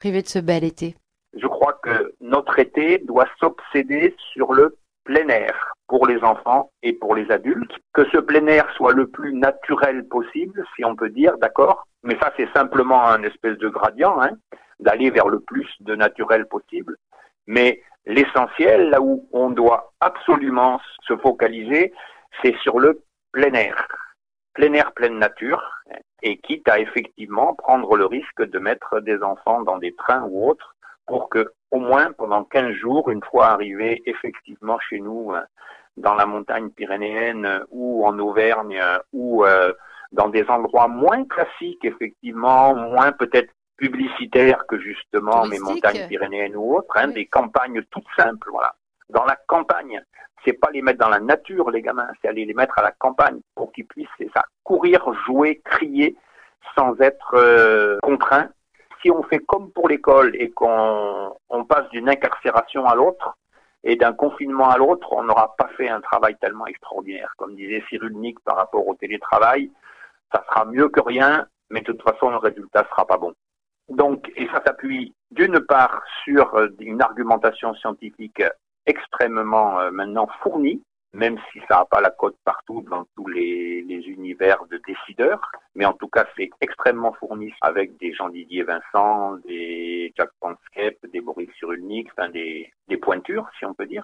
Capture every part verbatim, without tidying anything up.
privé de ce bel été? Je crois que notre été doit s'obséder sur le plein air pour les enfants et pour les adultes, que ce plein air soit le plus naturel possible, si on peut dire, d'accord, mais ça c'est simplement un espèce de gradient, hein, d'aller vers le plus de naturel possible, mais l'essentiel, là où on doit absolument se focaliser, c'est sur le plein air, plein air, pleine nature, et quitte à effectivement prendre le risque de mettre des enfants dans des trains ou autres, pour que, au moins pendant quinze jours, une fois arrivés effectivement chez nous, dans la montagne pyrénéenne ou en Auvergne ou euh, dans des endroits moins classiques, effectivement, moins peut-être publicitaires que justement mes Touristique? montagnes pyrénéennes ou autres, hein, Oui. des campagnes toutes simples, voilà. Dans la campagne, c'est pas les mettre dans la nature, les gamins, c'est aller les mettre à la campagne pour qu'ils puissent, c'est ça, courir, jouer, crier, sans être euh, contraints. Si on fait comme pour l'école et qu'on on passe d'une incarcération à l'autre et d'un confinement à l'autre, on n'aura pas fait un travail tellement extraordinaire. Comme disait Cyrulnik par rapport au télétravail, ça sera mieux que rien, mais de toute façon, le résultat sera pas bon. Donc, et ça s'appuie d'une part sur une argumentation scientifique extrêmement euh, maintenant fournie, même si ça n'a pas la cote partout dans tous les, les univers de décideurs, mais en tout cas c'est extrêmement fourni avec des Jean-Didier Vincent, des Jack Pansket, des Boris Cyrulnik, enfin des, des pointures si on peut dire.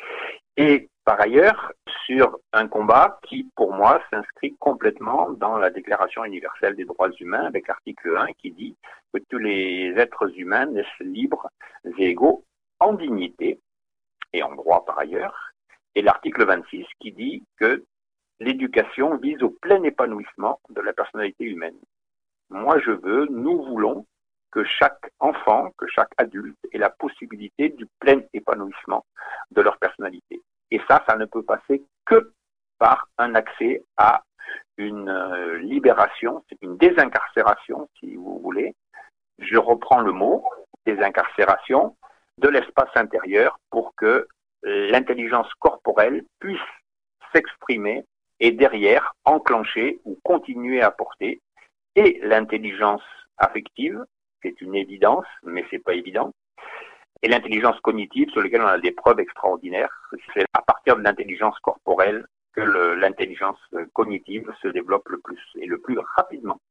Et par ailleurs, sur un combat qui, pour moi, s'inscrit complètement dans la Déclaration universelle des droits humains, avec l'article un qui dit que tous les êtres humains naissent libres et égaux en dignité et en droit par ailleurs, et l'article vingt-six qui dit que l'éducation vise au plein épanouissement de la personnalité humaine. Moi, je veux, nous voulons que chaque enfant, que chaque adulte ait la possibilité du plein épanouissement de leur personnalité. Et ça, ça ne peut passer que par un accès à une euh, libération, c'est une désincarcération, si vous voulez. Je reprends le mot, désincarcération, de l'espace intérieur pour que l'intelligence corporelle puisse s'exprimer et derrière enclencher ou continuer à porter et l'intelligence affective, c'est une évidence, mais c'est pas évident, et l'intelligence cognitive sur laquelle on a des preuves extraordinaires. C'est à partir de l'intelligence corporelle que le, l'intelligence cognitive se développe le plus et le plus rapidement.